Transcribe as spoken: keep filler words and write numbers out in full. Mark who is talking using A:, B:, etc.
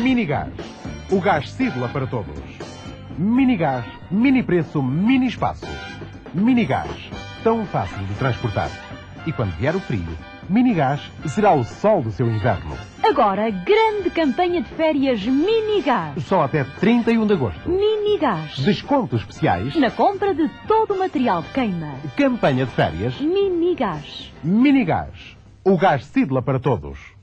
A: Minigás. O gás Sidla para todos. Minigás, mini preço, mini espaço. Minigás, tão fácil de transportar. E quando vier o frio, Minigás será o sol do seu inverno.
B: Agora, grande campanha de férias Minigás.
A: Só até trinta e um de agosto.
B: Minigás.
A: Descontos especiais
B: Na compra de todo o material de queima.
A: Campanha de férias
B: Minigás.
A: Minigás. O gás Sidla para todos.